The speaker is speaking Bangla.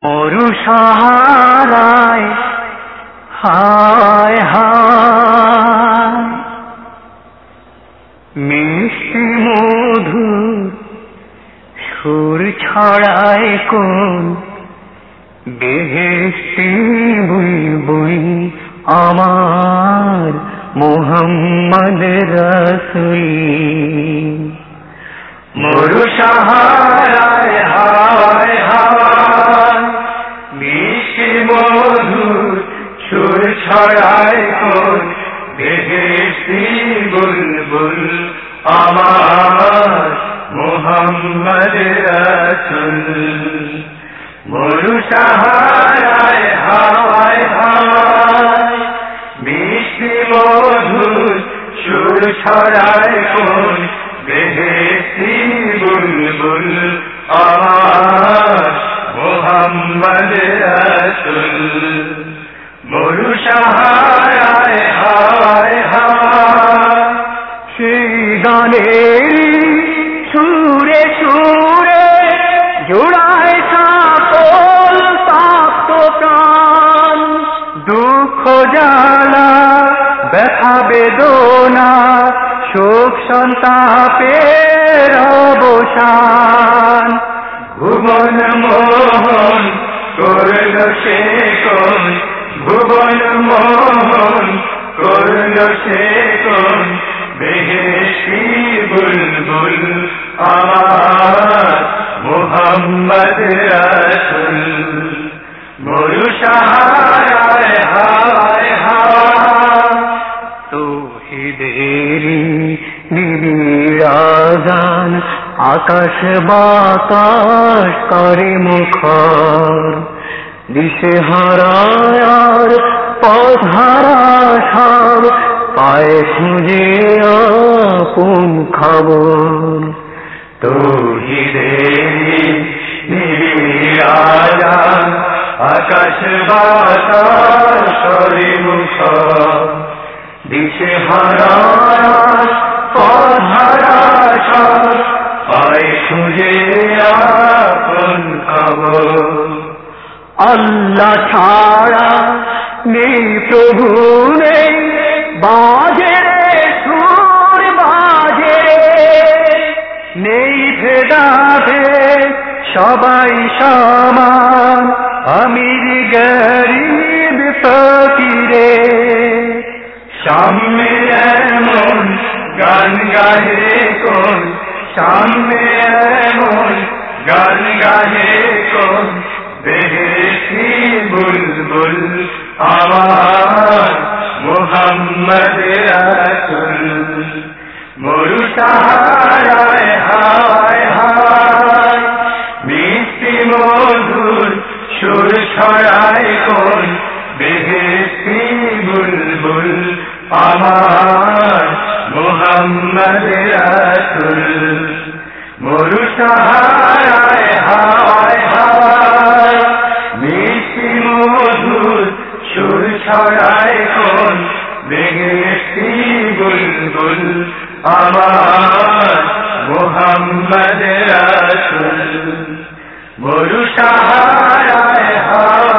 মরু সাহারায় হায় হায় মিষ্টি মধুর সুর ছড়ায় কোন বেহেশতি বুলবুল আমার মুহাম্মদ রাসূল। মরু সাহারায় হায় হায় মিষ্টি মধুর সুর ছড়ায় কোন বেহেশতি বুলবুল আমার মুহাম্মদ রাসূল। মরু সাহারায় হায় হায় মিষ্টি মধুর সুর ছড়ায় কোন বেহেশতি বুলবুল আমার মুহাম্মদ রাসূল। মরু সাহারায় হায় হায় সেই গানের সুরে সুরে জোড়ায় সকল তাপ্ত প্রাণ, দুঃখ জ্বালা ব্যথা বেদনা শোক সন্তাপের অবসান। ভুবন মোহন করল সে কোন, ভুবন মোহন করল সে কোন বেহেশতি বুলবুল আমার মুহাম্মদ রাসূল। মরু সাহারায় হায় হায় তৌহিদের নিবিড় আযান আকাশ বাতাস করে মুখর, দিশেহারায় আর পথহারা সব পায় খুঁজে আপন খবর। তৌহিদের নিবিড় আযান আকাশ বাতাস করে মুখর, দিশেহারায় পথহারা সব পায় খুঁজে আপন খবর। আল্লাহ ছাড়া নেই প্রভু নেই, বাজে রে সুর বাজে নেই ভেদাভেদ সবাই সমান, আমির গরীব ফকিরে সামনে এমন গান গাহে কোন, সামনে এমন গান গাহে কোন বেহেশতি বুলবুল আমার মুহাম্মদ রাসূল। মরু সাহারায় হায় হায় মিষ্টি মধুর সুর ছড়ায় কোন বেহেশতি বুলবুল আমার মুহাম্মদ রাসূল। মরু সাহারায় হায় হায় মিষ্টি মধুর সুর ছড়ায় কোন বেহেশতি বুলবুল আমার মুহাম্মদ রাসূল। মরু সাহারায় হায়